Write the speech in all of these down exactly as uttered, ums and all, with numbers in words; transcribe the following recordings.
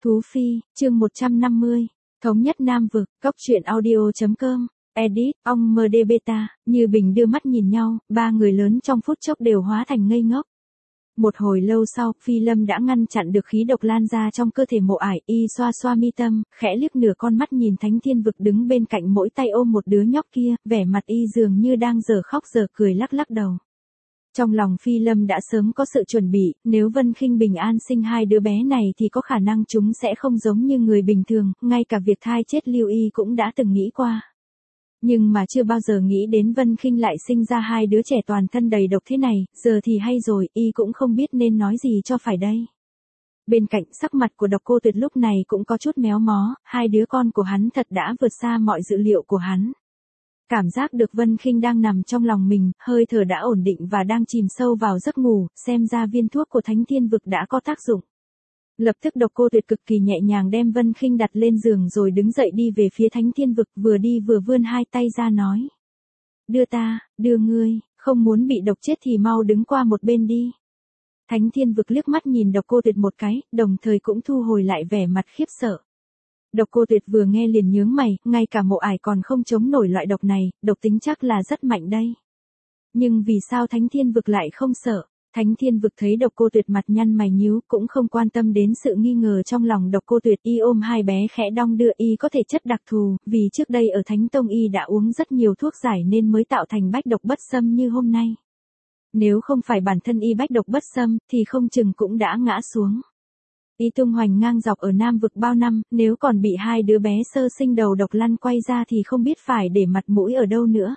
Thú Phi, chương một trăm năm mươi, Thống nhất Nam Vực, Cốc truyện audio.com, edit, ong em đê beta, Như Bình đưa mắt nhìn nhau, ba người lớn trong phút chốc đều hóa thành ngây ngốc. Một hồi lâu sau, Phi Lâm đã ngăn chặn được khí độc lan ra trong cơ thể Mộ Ải, y xoa xoa mi tâm, khẽ liếc nửa con mắt nhìn Thánh Thiên Vực đứng bên cạnh mỗi tay ôm một đứa nhóc kia, vẻ mặt y dường như đang dở khóc dở cười lắc lắc đầu. Trong lòng Phi Lâm đã sớm có sự chuẩn bị, nếu Vân Khinh bình an sinh hai đứa bé này thì có khả năng chúng sẽ không giống như người bình thường, ngay cả việc thai chết lưu y cũng đã từng nghĩ qua. Nhưng mà chưa bao giờ nghĩ đến Vân Khinh lại sinh ra hai đứa trẻ toàn thân đầy độc thế này, giờ thì hay rồi, y cũng không biết nên nói gì cho phải đây. Bên cạnh sắc mặt của Độc Cô Tuyệt lúc này cũng có chút méo mó, hai đứa con của hắn thật đã vượt xa mọi dự liệu của hắn. Cảm giác được Vân Khinh đang nằm trong lòng mình, hơi thở đã ổn định và đang chìm sâu vào giấc ngủ, xem ra viên thuốc của Thánh Thiên Vực đã có tác dụng. Lập tức Độc Cô Tuyệt cực kỳ nhẹ nhàng đem Vân Khinh đặt lên giường rồi đứng dậy đi về phía Thánh Thiên Vực, vừa đi vừa vươn hai tay ra nói. Đưa ta, đưa ngươi, không muốn bị độc chết thì mau đứng qua một bên đi. Thánh Thiên Vực liếc mắt nhìn Độc Cô Tuyệt một cái, đồng thời cũng thu hồi lại vẻ mặt khiếp sợ. Độc Cô Tuyệt vừa nghe liền nhướng mày, ngay cả Mộ Ải còn không chống nổi loại độc này, độc tính chắc là rất mạnh đây. Nhưng vì sao Thánh Thiên Vực lại không sợ? Thánh Thiên Vực thấy Độc Cô Tuyệt mặt nhăn mày nhíu, cũng không quan tâm đến sự nghi ngờ trong lòng Độc Cô Tuyệt, y ôm hai bé khẽ đong đưa, y có thể chất đặc thù, vì trước đây ở Thánh Tông y đã uống rất nhiều thuốc giải nên mới tạo thành bách độc bất xâm như hôm nay. Nếu không phải bản thân y bách độc bất xâm, thì không chừng cũng đã ngã xuống. Y tung hoành ngang dọc ở Nam Vực bao năm, nếu còn bị hai đứa bé sơ sinh đầu độc lăn quay ra thì không biết phải để mặt mũi ở đâu nữa.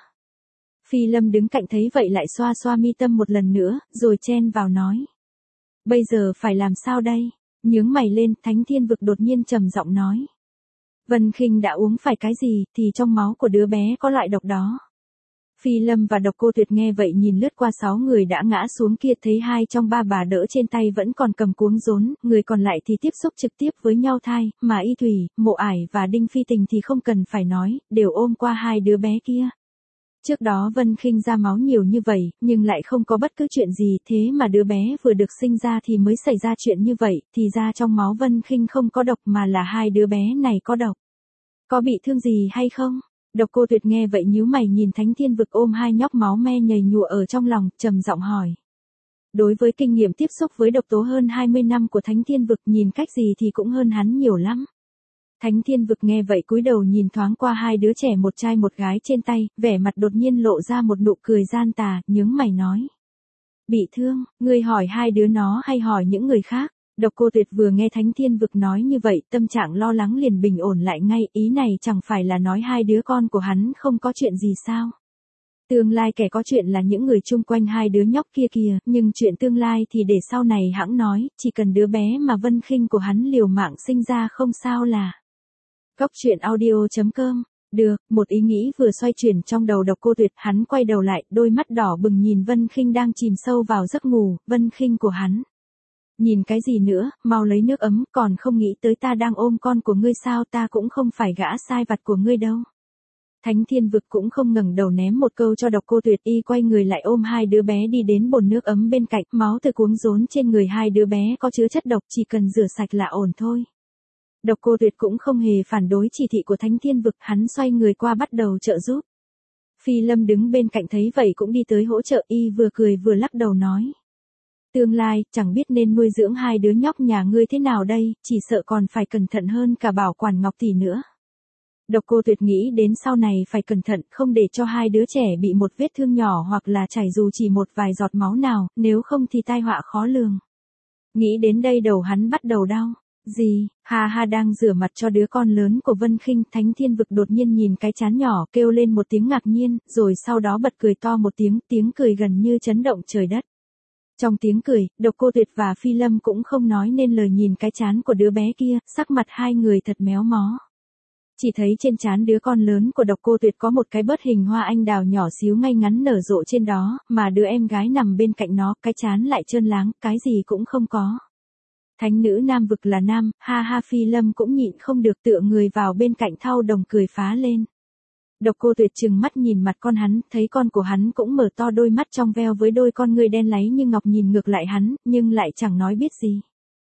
Phi Lâm đứng cạnh thấy vậy lại xoa xoa mi tâm một lần nữa, rồi chen vào nói. Bây giờ phải làm sao đây? Nhướng mày lên, Thánh Thiên Vực đột nhiên trầm giọng nói. Vân Khinh đã uống phải cái gì, thì trong máu của đứa bé có loại độc đó. Phi Lâm và Độc Cô Tuyệt nghe vậy nhìn lướt qua sáu người đã ngã xuống kia, thấy hai trong ba bà đỡ trên tay vẫn còn cầm cuống rốn, người còn lại thì tiếp xúc trực tiếp với nhau thai, mà Y Thủy, Mộ Ải và Đinh Phi Tình thì không cần phải nói, đều ôm qua hai đứa bé kia. Trước đó Vân Khinh ra máu nhiều như vậy, nhưng lại không có bất cứ chuyện gì, thế mà đứa bé vừa được sinh ra thì mới xảy ra chuyện như vậy, thì ra trong máu Vân Khinh không có độc mà là hai đứa bé này có độc. Có bị thương gì hay không? Độc Cô Tuyệt nghe vậy nhíu mày nhìn Thánh Thiên Vực ôm hai nhóc máu me nhầy nhụa ở trong lòng, trầm giọng hỏi. Đối với kinh nghiệm tiếp xúc với độc tố hơn hai mươi năm của Thánh Thiên Vực, nhìn cách gì thì cũng hơn hắn nhiều lắm. Thánh Thiên Vực nghe vậy cúi đầu nhìn thoáng qua hai đứa trẻ một trai một gái trên tay, vẻ mặt đột nhiên lộ ra một nụ cười gian tà, nhướng mày nói. Bị thương, ngươi hỏi hai đứa nó hay hỏi những người khác? Độc Cô Tuyệt vừa nghe Thánh Thiên Vực nói như vậy, tâm trạng lo lắng liền bình ổn lại ngay, ý này chẳng phải là nói hai đứa con của hắn không có chuyện gì sao? Tương lai kẻ có chuyện là những người chung quanh hai đứa nhóc kia kìa, nhưng chuyện tương lai thì để sau này hãng nói, chỉ cần đứa bé mà Vân Khinh của hắn liều mạng sinh ra không sao là. Cốc truyện audio.com. Được, một ý nghĩ vừa xoay chuyển trong đầu Độc Cô Tuyệt, hắn quay đầu lại, đôi mắt đỏ bừng nhìn Vân Khinh đang chìm sâu vào giấc ngủ, Vân Khinh của hắn. Nhìn cái gì nữa, mau lấy nước ấm, còn không nghĩ tới ta đang ôm con của ngươi sao, ta cũng không phải gã sai vặt của ngươi đâu. Thánh Thiên Vực cũng không ngẩng đầu ném một câu cho Độc Cô Tuyệt, y quay người lại ôm hai đứa bé đi đến bồn nước ấm bên cạnh, máu từ cuống rốn trên người hai đứa bé có chứa chất độc, chỉ cần rửa sạch là ổn thôi. Độc Cô Tuyệt cũng không hề phản đối chỉ thị của Thánh Thiên Vực, hắn xoay người qua bắt đầu trợ giúp. Phi Lâm đứng bên cạnh thấy vậy cũng đi tới hỗ trợ, y vừa cười vừa lắc đầu nói. Tương lai, chẳng biết nên nuôi dưỡng hai đứa nhóc nhà ngươi thế nào đây, chỉ sợ còn phải cẩn thận hơn cả bảo quản Ngọc tỷ nữa. Độc Cô Tuyệt nghĩ đến sau này phải cẩn thận, không để cho hai đứa trẻ bị một vết thương nhỏ hoặc là chảy dù chỉ một vài giọt máu nào, nếu không thì tai họa khó lường. Nghĩ đến đây đầu hắn bắt đầu đau. Gì? Ha ha, đang rửa mặt cho đứa con lớn của Vân Khinh, Thánh Thiên Vực đột nhiên nhìn cái trán nhỏ, kêu lên một tiếng ngạc nhiên, rồi sau đó bật cười to một tiếng, tiếng cười gần như chấn động trời đất. Trong tiếng cười, Độc Cô Tuyệt và Phi Lâm cũng không nói nên lời nhìn cái trán của đứa bé kia, sắc mặt hai người thật méo mó. Chỉ thấy trên trán đứa con lớn của Độc Cô Tuyệt có một cái bớt hình hoa anh đào nhỏ xíu ngay ngắn nở rộ trên đó, mà đứa em gái nằm bên cạnh nó, cái trán lại trơn láng, cái gì cũng không có. Thánh nữ Nam Vực là nam, ha ha, Phi Lâm cũng nhịn không được tựa người vào bên cạnh thao đồng cười phá lên. Độc Cô Tuyệt trừng mắt nhìn mặt con hắn, thấy con của hắn cũng mở to đôi mắt trong veo với đôi con ngươi đen láy như ngọc nhìn ngược lại hắn, nhưng lại chẳng nói biết gì.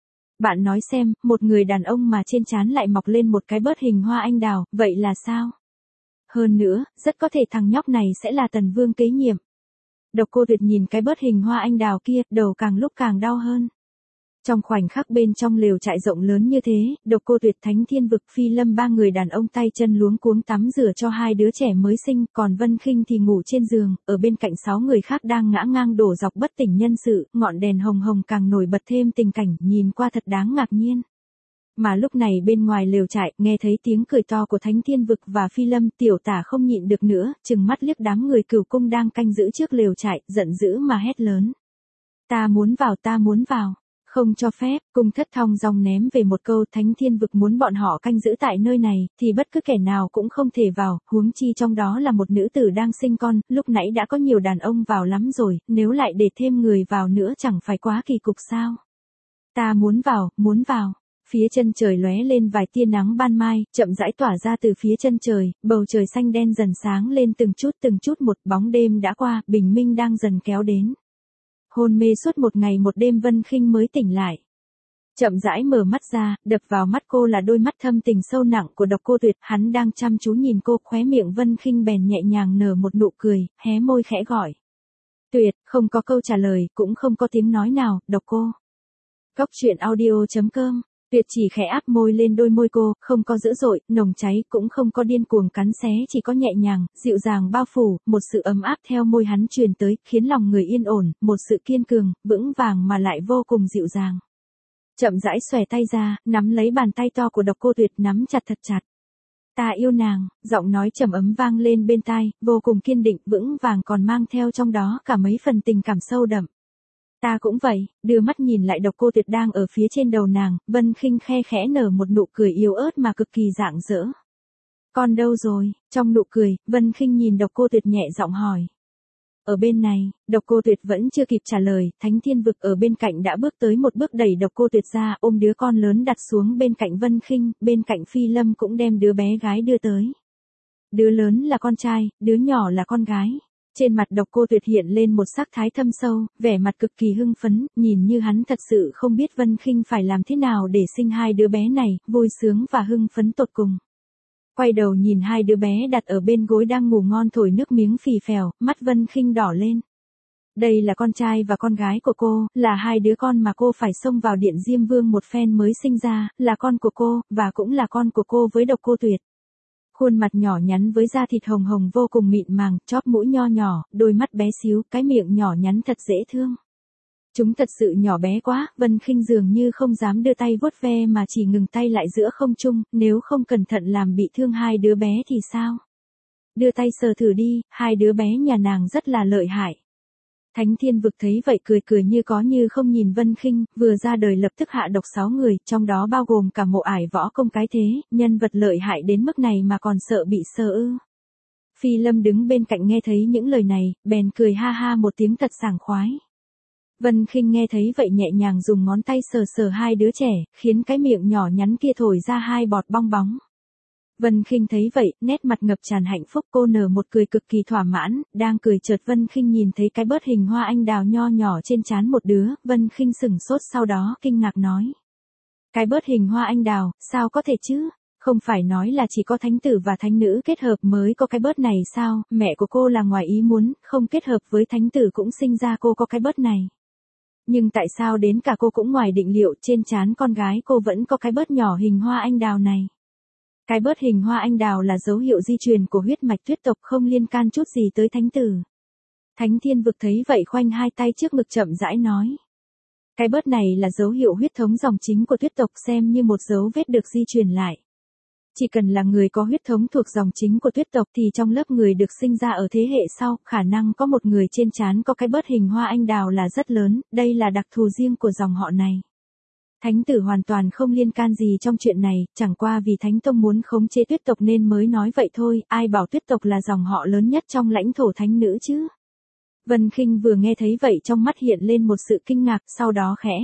Bạn nói xem, một người đàn ông mà trên trán lại mọc lên một cái bớt hình hoa anh đào, vậy là sao? Hơn nữa, rất có thể thằng nhóc này sẽ là Tần Vương kế nhiệm. Độc Cô Tuyệt nhìn cái bớt hình hoa anh đào kia, đầu càng lúc càng đau hơn. Trong khoảnh khắc bên trong lều trại rộng lớn như thế, Độc Cô Tuyệt, Thánh Thiên Vực, Phi Lâm ba người đàn ông tay chân luống cuống tắm rửa cho hai đứa trẻ mới sinh, còn Vân Khinh thì ngủ trên giường, ở bên cạnh sáu người khác đang ngã ngang đổ dọc bất tỉnh nhân sự, ngọn đèn hồng hồng càng nổi bật thêm tình cảnh, nhìn qua thật đáng ngạc nhiên. Mà lúc này bên ngoài lều trại, nghe thấy tiếng cười to của Thánh Thiên Vực và Phi Lâm, Tiểu Tả không nhịn được nữa, trừng mắt liếc đám người Cửu Cung đang canh giữ trước lều trại, giận dữ mà hét lớn. Ta muốn vào, ta muốn vào. Không cho phép, Cung Thất thong dong ném về một câu. Thánh Thiên Vực muốn bọn họ canh giữ tại nơi này, thì bất cứ kẻ nào cũng không thể vào, huống chi trong đó là một nữ tử đang sinh con, lúc nãy đã có nhiều đàn ông vào lắm rồi, nếu lại để thêm người vào nữa chẳng phải quá kỳ cục sao. Ta muốn vào, muốn vào. Phía chân trời lóe lên vài tia nắng ban mai, chậm rãi tỏa ra từ phía chân trời, bầu trời xanh đen dần sáng lên từng chút từng chút, một bóng đêm đã qua, bình minh đang dần kéo đến. Hôn mê suốt một ngày một đêm Vân Khinh mới tỉnh lại. Chậm rãi mở mắt ra, đập vào mắt cô là đôi mắt thâm tình sâu nặng của Độc Cô Tuyệt, hắn đang chăm chú nhìn cô, khóe miệng Vân Khinh bèn nhẹ nhàng nở một nụ cười, hé môi khẽ gọi. Tuyệt, không có câu trả lời, cũng không có tiếng nói nào, Độc Cô. Góc truyện audio chấm com. Tuyệt chỉ khẽ áp môi lên đôi môi cô, không có dữ dội, nồng cháy, cũng không có điên cuồng cắn xé, chỉ có nhẹ nhàng, dịu dàng bao phủ, một sự ấm áp theo môi hắn truyền tới, khiến lòng người yên ổn, một sự kiên cường, vững vàng mà lại vô cùng dịu dàng. Chậm rãi xòe tay ra, nắm lấy bàn tay to của Độc Cô Tuyệt, nắm chặt thật chặt. Ta yêu nàng, giọng nói trầm ấm vang lên bên tai, vô cùng kiên định, vững vàng, còn mang theo trong đó cả mấy phần tình cảm sâu đậm. Ta cũng vậy, đưa mắt nhìn lại Độc Cô Tuyệt đang ở phía trên đầu nàng, Vân Khinh khe khẽ nở một nụ cười yếu ớt mà cực kỳ rạng rỡ. Con đâu rồi? Trong nụ cười, Vân Khinh nhìn Độc Cô Tuyệt nhẹ giọng hỏi. Ở bên này, Độc Cô Tuyệt vẫn chưa kịp trả lời, Thánh Thiên Vực ở bên cạnh đã bước tới một bước đẩy Độc Cô Tuyệt ra, ôm đứa con lớn đặt xuống bên cạnh Vân Khinh, bên cạnh Phi Lâm cũng đem đứa bé gái đưa tới. Đứa lớn là con trai, đứa nhỏ là con gái. Trên mặt Độc Cô Tuyệt hiện lên một sắc thái thâm sâu, vẻ mặt cực kỳ hưng phấn, nhìn như hắn thật sự không biết Vân Khinh phải làm thế nào để sinh hai đứa bé này, vui sướng và hưng phấn tột cùng. Quay đầu nhìn hai đứa bé đặt ở bên gối đang ngủ ngon thổi nước miếng phì phèo, mắt Vân Khinh đỏ lên. Đây là con trai và con gái của cô, là hai đứa con mà cô phải xông vào điện Diêm Vương một phen mới sinh ra, là con của cô, và cũng là con của cô với Độc Cô Tuyệt. Khuôn mặt nhỏ nhắn với da thịt hồng hồng vô cùng mịn màng, chóp mũi nho nhỏ, đôi mắt bé xíu, cái miệng nhỏ nhắn thật dễ thương. Chúng thật sự nhỏ bé quá, Vân Khinh dường như không dám đưa tay vuốt ve mà chỉ ngừng tay lại giữa không trung, nếu không cẩn thận làm bị thương hai đứa bé thì sao? Đưa tay sờ thử đi, hai đứa bé nhà nàng rất là lợi hại. Thánh Thiên Vực thấy vậy cười cười như có như không nhìn Vân Khinh, vừa ra đời lập tức hạ độc sáu người, trong đó bao gồm cả Mộ Ải võ công cái thế, nhân vật lợi hại đến mức này mà còn sợ bị sờ ư. Phi Lâm đứng bên cạnh nghe thấy những lời này, bèn cười ha ha một tiếng thật sảng khoái. Vân Khinh nghe thấy vậy nhẹ nhàng dùng ngón tay sờ sờ hai đứa trẻ, khiến cái miệng nhỏ nhắn kia thổi ra hai bọt bong bóng. Vân Khinh thấy vậy, nét mặt ngập tràn hạnh phúc, cô nở một cười cực kỳ thỏa mãn, đang cười chợt Vân Khinh nhìn thấy cái bớt hình hoa anh đào nho nhỏ trên trán một đứa, Vân Khinh sửng sốt sau đó kinh ngạc nói. Cái bớt hình hoa anh đào, sao có thể chứ? Không phải nói là chỉ có thánh tử và thánh nữ kết hợp mới có cái bớt này sao, mẹ của cô là ngoài ý muốn, không kết hợp với thánh tử cũng sinh ra cô có cái bớt này. Nhưng tại sao đến cả cô cũng ngoài định liệu, trên trán con gái cô vẫn có cái bớt nhỏ hình hoa anh đào này? Cái bớt hình hoa anh đào là dấu hiệu di truyền của huyết mạch Tuyết tộc, không liên can chút gì tới thánh tử. Thánh Thiên Vực thấy vậy khoanh hai tay trước ngực chậm rãi nói. Cái bớt này là dấu hiệu huyết thống dòng chính của Tuyết tộc, xem như một dấu vết được di truyền lại. Chỉ cần là người có huyết thống thuộc dòng chính của Tuyết tộc thì trong lớp người được sinh ra ở thế hệ sau, khả năng có một người trên trán có cái bớt hình hoa anh đào là rất lớn, đây là đặc thù riêng của dòng họ này. Thánh tử hoàn toàn không liên can gì trong chuyện này, chẳng qua vì Thánh Tông muốn khống chế Tuyết tộc nên mới nói vậy thôi, ai bảo Tuyết tộc là dòng họ lớn nhất trong lãnh thổ thánh nữ chứ. Vân Khinh vừa nghe thấy vậy trong mắt hiện lên một sự kinh ngạc, sau đó khẽ.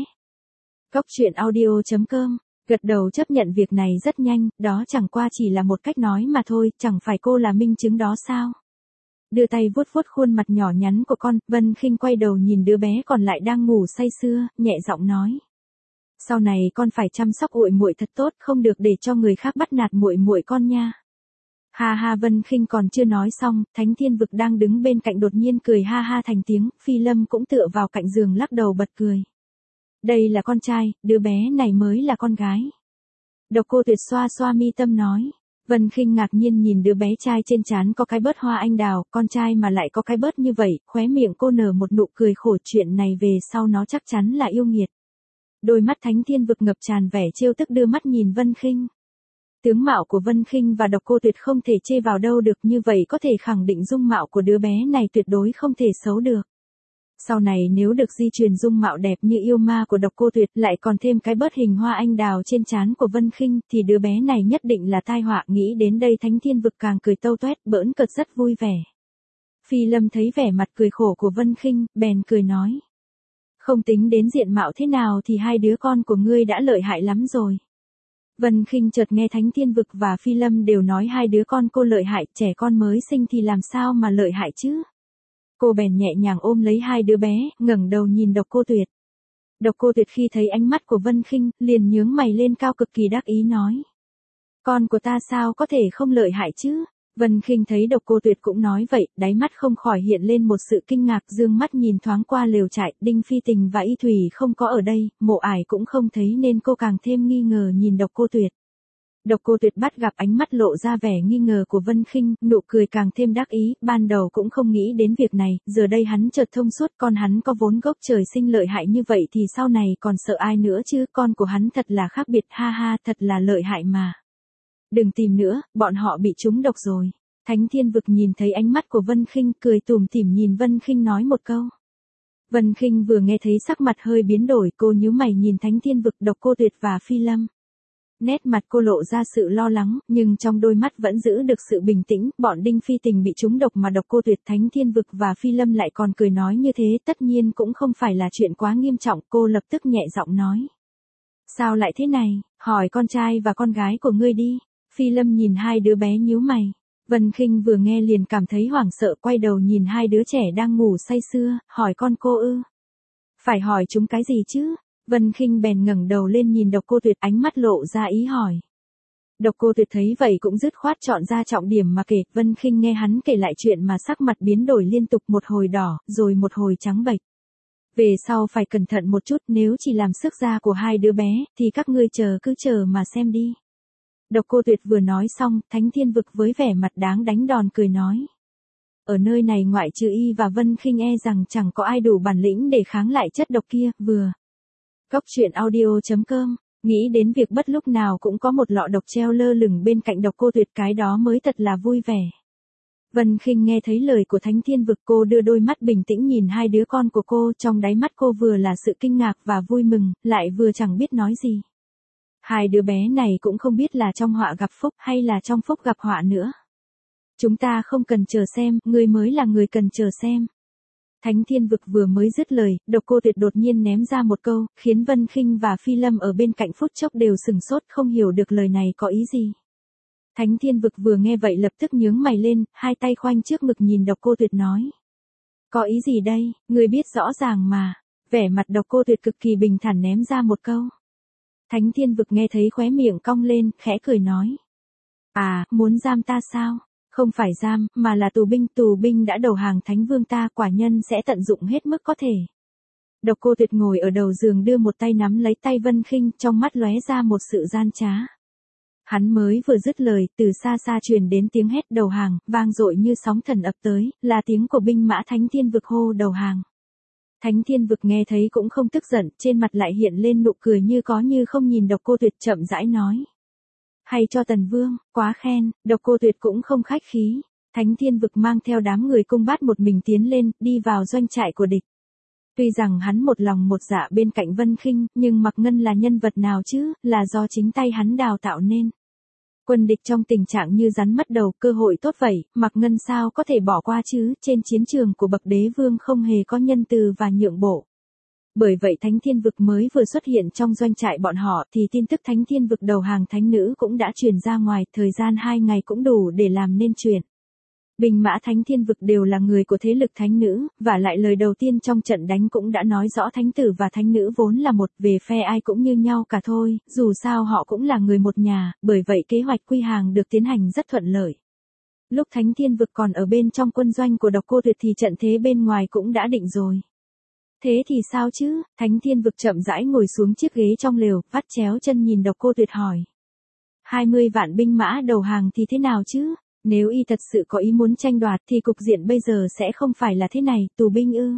Góc truyện audio chấm com, gật đầu chấp nhận việc này rất nhanh, đó chẳng qua chỉ là một cách nói mà thôi, chẳng phải cô là minh chứng đó sao. Đưa tay vuốt vuốt khuôn mặt nhỏ nhắn của con, Vân Khinh quay đầu nhìn đứa bé còn lại đang ngủ say sưa, nhẹ giọng nói. Sau này con phải chăm sóc muội muội thật tốt, không được để cho người khác bắt nạt muội muội con nha. Ha ha, Vân Khinh còn chưa nói xong, Thánh Thiên Vực đang đứng bên cạnh đột nhiên cười ha ha thành tiếng, Phi Lâm cũng tựa vào cạnh giường lắc đầu bật cười. Đây là con trai, đứa bé này mới là con gái. Độc Cô Tuyệt xoa xoa mi tâm nói. Vân Khinh ngạc nhiên nhìn đứa bé trai trên trán có cái bớt hoa anh đào, con trai mà lại có cái bớt như vậy, khóe miệng cô nở một nụ cười khổ, chuyện này về sau nó chắc chắn là yêu nghiệt. Đôi mắt Thánh Thiên Vực ngập tràn vẻ trêu tức đưa mắt nhìn Vân Khinh. Tướng mạo của Vân Khinh và Độc Cô Tuyệt không thể chê vào đâu được, như vậy có thể khẳng định dung mạo của đứa bé này tuyệt đối không thể xấu được. Sau này nếu được di truyền dung mạo đẹp như yêu ma của Độc Cô Tuyệt, lại còn thêm cái bớt hình hoa anh đào trên trán của Vân Khinh, thì đứa bé này nhất định là tai họa. Nghĩ đến đây Thánh Thiên Vực càng cười tâu toét, bỡn cợt rất vui vẻ. Phi Lâm thấy vẻ mặt cười khổ của Vân Khinh, bèn cười nói. Không tính đến diện mạo thế nào thì hai đứa con của ngươi đã lợi hại lắm rồi. Vân Khinh chợt nghe Thánh Thiên Vực và Phi Lâm đều nói hai đứa con cô lợi hại, trẻ con mới sinh thì làm sao mà lợi hại chứ. Cô bèn nhẹ nhàng ôm lấy hai đứa bé, ngẩng đầu nhìn Độc Cô Tuyệt. Độc Cô Tuyệt khi thấy ánh mắt của Vân Khinh, liền nhướng mày lên cao cực kỳ đắc ý nói. Con của ta sao có thể không lợi hại chứ? Vân Khinh thấy Độc Cô Tuyệt cũng nói vậy, đáy mắt không khỏi hiện lên một sự kinh ngạc, dương mắt nhìn thoáng qua lều trại, Đinh Phi Tình và Y Thủy không có ở đây, Mộ Ải cũng không thấy nên cô càng thêm nghi ngờ nhìn Độc Cô Tuyệt. Độc Cô Tuyệt bắt gặp ánh mắt lộ ra vẻ nghi ngờ của Vân Khinh, nụ cười càng thêm đắc ý, ban đầu cũng không nghĩ đến việc này, giờ đây hắn chợt thông suốt, con hắn có vốn gốc trời sinh lợi hại như vậy thì sau này còn sợ ai nữa chứ, con của hắn thật là khác biệt, ha ha, thật là lợi hại mà. Đừng tìm nữa, bọn họ bị trúng độc rồi. Thánh Thiên Vực nhìn thấy ánh mắt của Vân Khinh, cười tủm tỉm nhìn Vân Khinh nói một câu. Vân Khinh vừa nghe thấy sắc mặt hơi biến đổi, cô nhíu mày nhìn Thánh Thiên Vực, Độc Cô Tuyệt và Phi Lâm. Nét mặt cô lộ ra sự lo lắng, nhưng trong đôi mắt vẫn giữ được sự bình tĩnh, bọn Đinh Phi Tình bị trúng độc mà Độc Cô Tuyệt, Thánh Thiên Vực và Phi Lâm lại còn cười nói như thế, tất nhiên cũng không phải là chuyện quá nghiêm trọng, cô lập tức nhẹ giọng nói. Sao lại thế này, hỏi con trai và con gái của ngươi đi. Phi Lâm nhìn hai đứa bé nhíu mày. Vân Khinh vừa nghe liền cảm thấy hoảng sợ, quay đầu nhìn hai đứa trẻ đang ngủ say sưa, hỏi con cô ư. Phải hỏi chúng cái gì chứ? Vân Khinh bèn ngẩng đầu lên nhìn Độc Cô Tuyệt, ánh mắt lộ ra ý hỏi. Độc Cô Tuyệt thấy vậy cũng dứt khoát chọn ra trọng điểm mà kể, Vân Khinh nghe hắn kể lại chuyện mà sắc mặt biến đổi liên tục, một hồi đỏ, rồi một hồi trắng bệch. Về sau phải cẩn thận một chút, nếu chỉ làm sức da của hai đứa bé, thì các ngươi chờ cứ chờ mà xem đi. Độc Cô Tuyệt vừa nói xong, Thánh Thiên Vực với vẻ mặt đáng đánh đòn cười nói. Ở nơi này ngoại trừ y và Vân Khinh e rằng chẳng có ai đủ bản lĩnh để kháng lại chất độc kia, vừa. Cốc truyện audio chấm com, nghĩ đến việc bất lúc nào cũng có một lọ độc treo lơ lửng bên cạnh Độc Cô Tuyệt, cái đó mới thật là vui vẻ. Vân Khinh nghe thấy lời của Thánh Thiên Vực, cô đưa đôi mắt bình tĩnh nhìn hai đứa con của cô, trong đáy mắt cô vừa là sự kinh ngạc và vui mừng, lại vừa chẳng biết nói gì. Hai đứa bé này cũng không biết là trong họa gặp phúc hay là trong phúc gặp họa nữa. Chúng ta không cần chờ xem, ngươi mới là người cần chờ xem. Thánh Thiên Vực vừa mới dứt lời, Độc Cô Tuyệt đột nhiên ném ra một câu, khiến Vân Khinh và Phi Lâm ở bên cạnh phút chốc đều sừng sốt, không hiểu được lời này có ý gì. Thánh Thiên Vực vừa nghe vậy lập tức nhướng mày lên, hai tay khoanh trước ngực nhìn Độc Cô Tuyệt nói. Có ý gì đây, ngươi biết rõ ràng mà. Vẻ mặt Độc Cô Tuyệt cực kỳ bình thản ném ra một câu. Thánh Thiên Vực nghe thấy khóe miệng cong lên, khẽ cười nói. À, muốn giam ta sao? Không phải giam, mà là tù binh, tù binh đã đầu hàng Thánh Vương ta, quả nhân sẽ tận dụng hết mức có thể. Độc Cô Tuyệt ngồi ở đầu giường đưa một tay nắm lấy tay Vân Khinh, trong mắt lóe ra một sự gian trá. Hắn mới vừa dứt lời, từ xa xa truyền đến tiếng hét đầu hàng, vang dội như sóng thần ập tới, là tiếng của binh mã Thánh Thiên Vực hô đầu hàng. Thánh Thiên Vực nghe thấy cũng không tức giận, trên mặt lại hiện lên nụ cười như có như không nhìn Độc Cô Tuyệt, chậm rãi nói. Hay cho Tần Vương, quá khen. Độc Cô Tuyệt cũng không khách khí. Thánh Thiên Vực mang theo đám người cung bát một mình tiến lên, đi vào doanh trại của địch. Tuy rằng hắn một lòng một dạ bên cạnh Vân Khinh, nhưng Mạc Ngân là nhân vật nào chứ, là do chính tay hắn đào tạo nên. Quân địch trong tình trạng như rắn mất đầu, cơ hội tốt vậy, Mạc Ngân sao có thể bỏ qua chứ, trên chiến trường của bậc đế vương không hề có nhân từ và nhượng bộ. Bởi vậy Thánh Thiên Vực mới vừa xuất hiện trong doanh trại bọn họ thì tin tức Thánh Thiên Vực đầu hàng thánh nữ cũng đã truyền ra ngoài, thời gian hai ngày cũng đủ để làm nên chuyện. Binh mã Thánh Thiên Vực đều là người của thế lực thánh nữ, và lại lời đầu tiên trong trận đánh cũng đã nói rõ thánh tử và thánh nữ vốn là một, về phe ai cũng như nhau cả thôi, dù sao họ cũng là người một nhà, bởi vậy kế hoạch quy hàng được tiến hành rất thuận lợi. Lúc Thánh Thiên Vực còn ở bên trong quân doanh của Độc Cô Tuyệt thì trận thế bên ngoài cũng đã định rồi. Thế thì sao chứ? Thánh Thiên Vực chậm rãi ngồi xuống chiếc ghế trong lều, vắt chéo chân nhìn Độc Cô Tuyệt hỏi. hai mươi vạn binh mã đầu hàng thì thế nào chứ? Nếu y thật sự có ý muốn tranh đoạt thì cục diện bây giờ sẽ không phải là thế này, tù binh ư.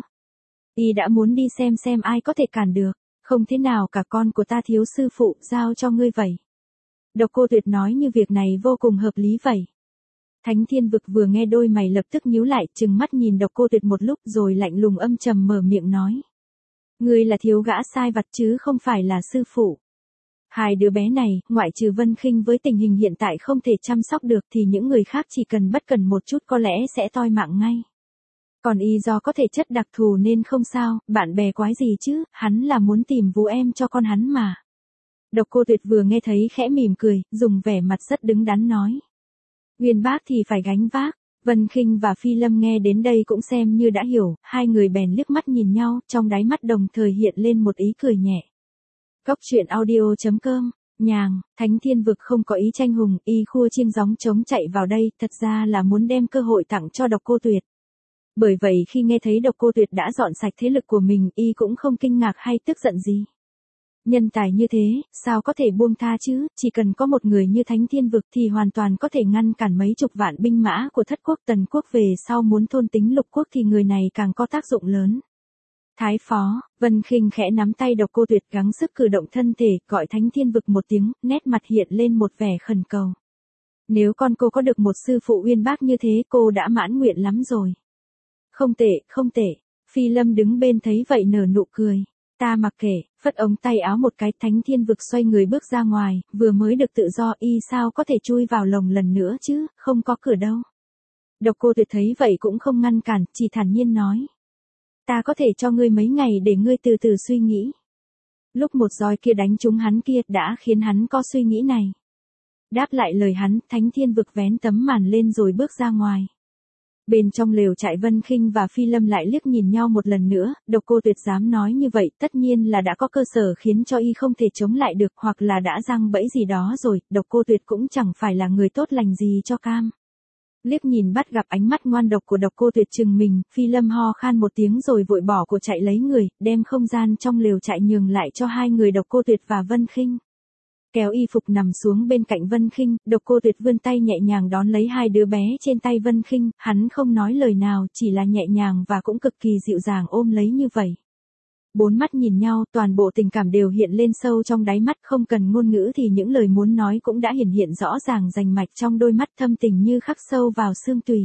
Y đã muốn đi xem xem ai có thể cản được, không thế nào cả, con của ta thiếu sư phụ, giao cho ngươi vậy. Độc Cô Tuyệt nói như việc này vô cùng hợp lý vậy. Thánh Thiên Vực vừa nghe đôi mày lập tức nhíu lại, trừng mắt nhìn Độc Cô Tuyệt một lúc rồi lạnh lùng âm trầm mở miệng nói. Ngươi là thiếu gã sai vặt chứ không phải là sư phụ. Hai đứa bé này, ngoại trừ Vân Khinh với tình hình hiện tại không thể chăm sóc được thì những người khác chỉ cần bất cần một chút có lẽ sẽ toi mạng ngay. Còn y do có thể chất đặc thù nên không sao, bạn bè quái gì chứ, hắn là muốn tìm vú em cho con hắn mà. Độc Cô Tuyệt vừa nghe thấy khẽ mỉm cười, dùng vẻ mặt rất đứng đắn nói. Uyên bác thì phải gánh vác. Vân Khinh và Phi Lâm nghe đến đây cũng xem như đã hiểu, hai người bèn liếc mắt nhìn nhau, trong đáy mắt đồng thời hiện lên một ý cười nhẹ. Cốc truyện audio chấm com, nhàng, Thánh Thiên Vực không có ý tranh hùng, y khua chiêng gióng trống chạy vào đây, thật ra là muốn đem cơ hội tặng cho Độc Cô Tuyệt. Bởi vậy khi nghe thấy Độc Cô Tuyệt đã dọn sạch thế lực của mình, y cũng không kinh ngạc hay tức giận gì. Nhân tài như thế, sao có thể buông tha chứ, chỉ cần có một người như Thánh Thiên Vực thì hoàn toàn có thể ngăn cản mấy chục vạn binh mã của Thất Quốc Tần Quốc về sau muốn thôn tính Lục Quốc thì người này càng có tác dụng lớn. Thái phó, Vân Khinh khẽ nắm tay Độc Cô Tuyệt gắng sức cử động thân thể, gọi Thánh Thiên Vực một tiếng, nét mặt hiện lên một vẻ khẩn cầu. Nếu con cô có được một sư phụ uyên bác như thế cô đã mãn nguyện lắm rồi. Không tệ, không tệ. Phi Lâm đứng bên thấy vậy nở nụ cười. Ta mặc kệ, phất ống tay áo một cái, Thánh Thiên Vực xoay người bước ra ngoài, vừa mới được tự do y sao có thể chui vào lồng lần nữa chứ, không có cửa đâu. Độc Cô Tuyệt thấy vậy cũng không ngăn cản, chỉ thản nhiên nói. Ta có thể cho ngươi mấy ngày để ngươi từ từ suy nghĩ. Lúc một roi kia đánh trúng hắn kia đã khiến hắn có suy nghĩ này. Đáp lại lời hắn, Thánh Thiên Vực vén tấm màn lên rồi bước ra ngoài. Bên trong lều trại Vân Khinh và Phi Lâm lại liếc nhìn nhau một lần nữa, Độc Cô Tuyệt dám nói như vậy tất nhiên là đã có cơ sở khiến cho y không thể chống lại được hoặc là đã răng bẫy gì đó rồi, Độc Cô Tuyệt cũng chẳng phải là người tốt lành gì cho cam. Liếc nhìn bắt gặp ánh mắt ngoan độc của Độc Cô Tuyệt chừng mình, Phi Lâm ho khan một tiếng rồi vội bỏ của chạy lấy người, đem không gian trong lều trại nhường lại cho hai người Độc Cô Tuyệt và Vân Khinh. Kéo y phục nằm xuống bên cạnh Vân Khinh, Độc Cô Tuyệt vươn tay nhẹ nhàng đón lấy hai đứa bé trên tay Vân Khinh, hắn không nói lời nào, chỉ là nhẹ nhàng và cũng cực kỳ dịu dàng ôm lấy như vậy. Bốn mắt nhìn nhau, toàn bộ tình cảm đều hiện lên sâu trong đáy mắt, không cần ngôn ngữ thì những lời muốn nói cũng đã hiển hiện rõ ràng rành mạch trong đôi mắt, thâm tình như khắc sâu vào xương tủy.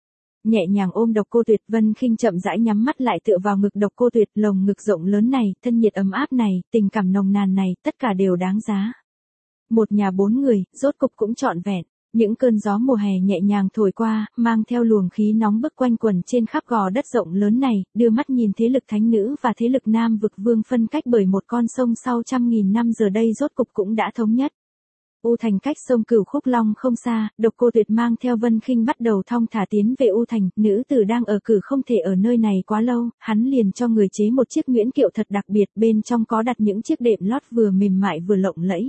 Nhẹ nhàng ôm Độc Cô Tuyệt, Vân Khinh chậm rãi nhắm mắt lại tựa vào ngực Độc Cô Tuyệt, lồng ngực rộng lớn này, thân nhiệt ấm áp này, tình cảm nồng nàn này, tất cả đều đáng giá. Một nhà bốn người, rốt cục cũng trọn vẹn. Những cơn gió mùa hè nhẹ nhàng thổi qua, mang theo luồng khí nóng bức quanh quẩn trên khắp gò đất rộng lớn này, đưa mắt nhìn thế lực thánh nữ và thế lực Nam Vực Vương phân cách bởi một con sông sau trăm nghìn năm giờ đây rốt cục cũng đã thống nhất. U Thành cách sông Cửu Khúc Long không xa, Độc Cô Tuyệt mang theo Vân Khinh bắt đầu thong thả tiến về U Thành, nữ tử đang ở cử không thể ở nơi này quá lâu, hắn liền cho người chế một chiếc nguyễn kiệu thật đặc biệt, bên trong có đặt những chiếc đệm lót vừa mềm mại vừa lộng lẫy.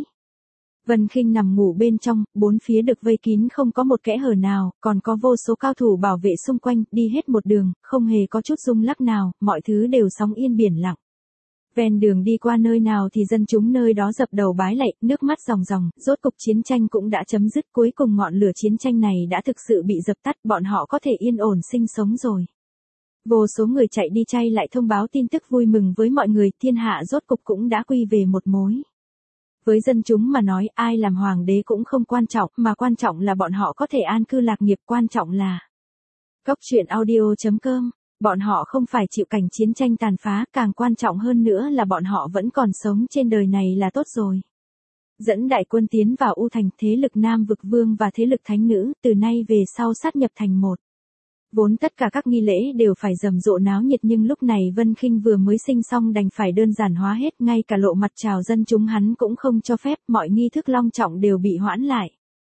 Vân Khinh nằm ngủ bên trong, bốn phía được vây kín không có một kẽ hở nào, còn có vô số cao thủ bảo vệ xung quanh, đi hết một đường, không hề có chút rung lắc nào, mọi thứ đều sóng yên biển lặng. Ven đường đi qua nơi nào thì dân chúng nơi đó dập đầu bái lạy, nước mắt ròng ròng, rốt cục chiến tranh cũng đã chấm dứt, cuối cùng ngọn lửa chiến tranh này đã thực sự bị dập tắt, bọn họ có thể yên ổn sinh sống rồi. Vô số người chạy đi chay lại thông báo tin tức vui mừng với mọi người, thiên hạ rốt cục cũng đã quy về một mối. Với dân chúng mà nói, ai làm hoàng đế cũng không quan trọng, mà quan trọng là bọn họ có thể an cư lạc nghiệp, quan trọng là. Cốc truyện audio chấm com, bọn họ không phải chịu cảnh chiến tranh tàn phá, càng quan trọng hơn nữa là bọn họ vẫn còn sống trên đời này là tốt rồi. Dẫn đại quân tiến vào U Thành, thế lực Nam Vực Vương và thế lực Thánh Nữ, từ nay về sau sát nhập thành một. Vốn tất cả các nghi lễ đều phải rầm rộ náo nhiệt nhưng lúc này Vân Khinh vừa mới sinh xong đành phải đơn giản hóa hết, ngay cả lộ mặt chào dân chúng hắn cũng không cho phép, mọi nghi thức long trọng đều bị hoãn lại.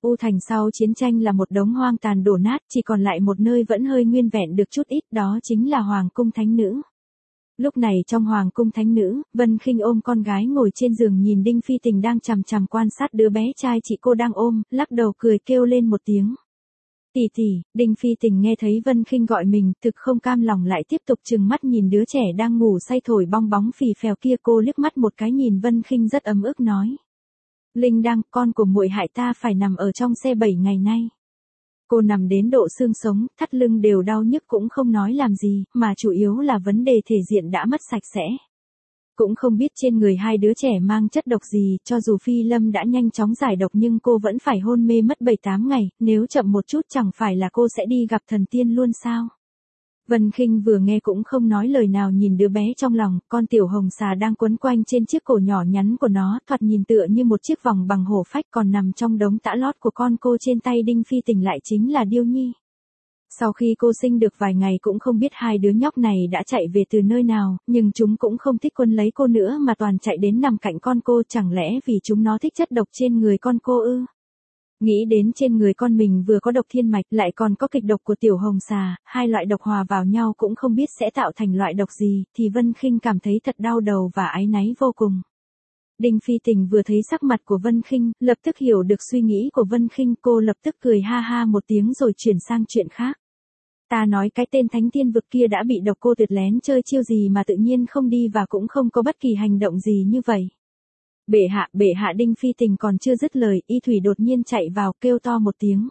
U Thành sau chiến tranh là một đống hoang tàn đổ nát, chỉ còn lại một nơi vẫn hơi nguyên vẹn được chút ít, đó chính là Hoàng cung Thánh Nữ. Lúc này trong Hoàng cung Thánh Nữ, Vân Khinh ôm con gái ngồi trên giường nhìn Đinh Phi Tình đang chằm chằm quan sát đứa bé trai chị cô đang ôm, lắc đầu cười kêu lên một tiếng. Tỷ tỷ. Đinh Phi Tình nghe thấy Vân Khinh gọi mình, thực không cam lòng lại tiếp tục trừng mắt nhìn đứa trẻ đang ngủ say thổi bong bóng phì phèo kia. Cô liếc mắt một cái nhìn Vân Khinh rất ấm ức nói. Linh Đăng, con của muội hại ta phải nằm ở trong xe bảy ngày nay. Cô nằm đến độ xương sống, thắt lưng đều đau nhức cũng không nói làm gì, mà chủ yếu là vấn đề thể diện đã mất sạch sẽ. Cũng không biết trên người hai đứa trẻ mang chất độc gì, cho dù Phi Lâm đã nhanh chóng giải độc nhưng cô vẫn phải hôn mê mất bảy tám ngày, nếu chậm một chút chẳng phải là cô sẽ đi gặp thần tiên luôn sao? Vân Khinh vừa nghe cũng không nói lời nào nhìn đứa bé trong lòng, con tiểu hồng xà đang quấn quanh trên chiếc cổ nhỏ nhắn của nó, thoạt nhìn tựa như một chiếc vòng bằng hổ phách, còn nằm trong đống tã lót của con cô trên tay Đinh Phi Tình lại chính là Điêu Nhi. Sau khi cô sinh được vài ngày cũng không biết hai đứa nhóc này đã chạy về từ nơi nào, nhưng chúng cũng không thích quân lấy cô nữa mà toàn chạy đến nằm cạnh con cô, chẳng lẽ vì chúng nó thích chất độc trên người con cô ư? Nghĩ đến trên người con mình vừa có độc thiên mạch lại còn có kịch độc của tiểu hồng xà, hai loại độc hòa vào nhau cũng không biết sẽ tạo thành loại độc gì, thì Vân Khinh cảm thấy thật đau đầu và áy náy vô cùng. Đinh Phi Tình vừa thấy sắc mặt của Vân Khinh, lập tức hiểu được suy nghĩ của Vân Khinh, cô lập tức cười ha ha một tiếng rồi chuyển sang chuyện khác. Ta nói cái tên Thánh Tiên Vực kia đã bị độc, cô tuyệt lén chơi chiêu gì mà tự nhiên không đi và cũng không có bất kỳ hành động gì như vậy. Bệ hạ, bệ hạ. Đinh Phi Tình còn chưa dứt lời, Y Thủy đột nhiên chạy vào kêu to một tiếng.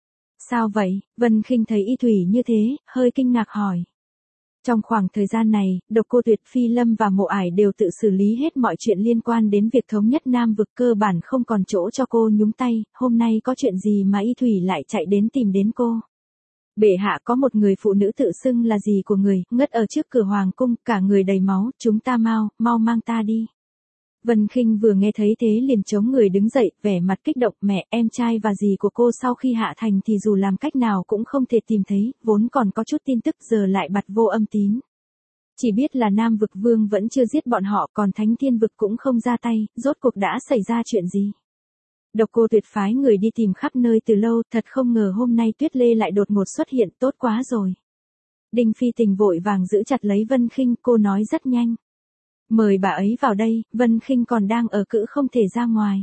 Sao vậy? Vân Khinh thấy Y Thủy như thế, hơi kinh ngạc hỏi. Trong khoảng thời gian này, Độc Cô Tuyệt, Phi Lâm và Mộ Ải đều tự xử lý hết mọi chuyện liên quan đến việc thống nhất Nam Vực, cơ bản không còn chỗ cho cô nhúng tay, hôm nay có chuyện gì mà Y Thủy lại chạy đến tìm đến cô? Bệ hạ, có một người phụ nữ tự xưng là gì của người, ngất ở trước cửa hoàng cung, cả người đầy máu, chúng ta mau, mau mang ta đi. Vân Khinh vừa nghe thấy thế liền chống người đứng dậy, vẻ mặt kích động. Mẹ, em trai và dì của cô sau khi hạ thành thì dù làm cách nào cũng không thể tìm thấy, vốn còn có chút tin tức giờ lại bặt vô âm tín. Chỉ biết là Nam Vực Vương vẫn chưa giết bọn họ, còn Thánh Thiên Vực cũng không ra tay, rốt cuộc đã xảy ra chuyện gì? Độc Cô Tuyệt phái người đi tìm khắp nơi từ lâu, thật không ngờ hôm nay Tuyết Lê lại đột ngột xuất hiện, tốt quá rồi. Đinh Phi Tình vội vàng giữ chặt lấy Vân Khinh, cô nói rất nhanh. Mời bà ấy vào đây. Vân Khinh còn đang ở cữ không thể ra ngoài.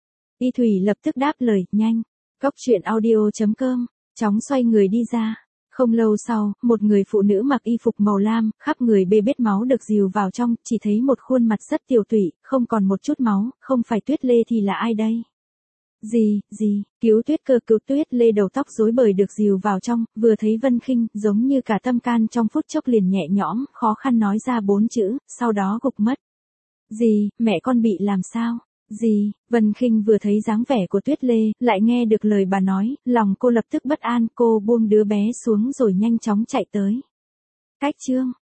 Y Thủy lập tức đáp lời, nhanh. Cốc truyện audio chấm com, chóng xoay người đi ra. Không lâu sau, một người phụ nữ mặc y phục màu lam, khắp người bê bết máu được dìu vào trong, chỉ thấy một khuôn mặt rất tiều tụy, không còn một chút máu, không phải Tuyết Lê thì là ai đây? Gì, gì, cứu Tuyết Cơ, cứu Tuyết Lê đầu tóc rối bời được dìu vào trong, vừa thấy Vân Khinh, giống như cả tâm can trong phút chốc liền nhẹ nhõm, khó khăn nói ra bốn chữ, sau đó gục mất. Gì, mẹ con bị làm sao? Gì, Vân Khinh vừa thấy dáng vẻ của Tuyết Lê, lại nghe được lời bà nói, lòng cô lập tức bất an, cô buông đứa bé xuống rồi nhanh chóng chạy tới. Cách chương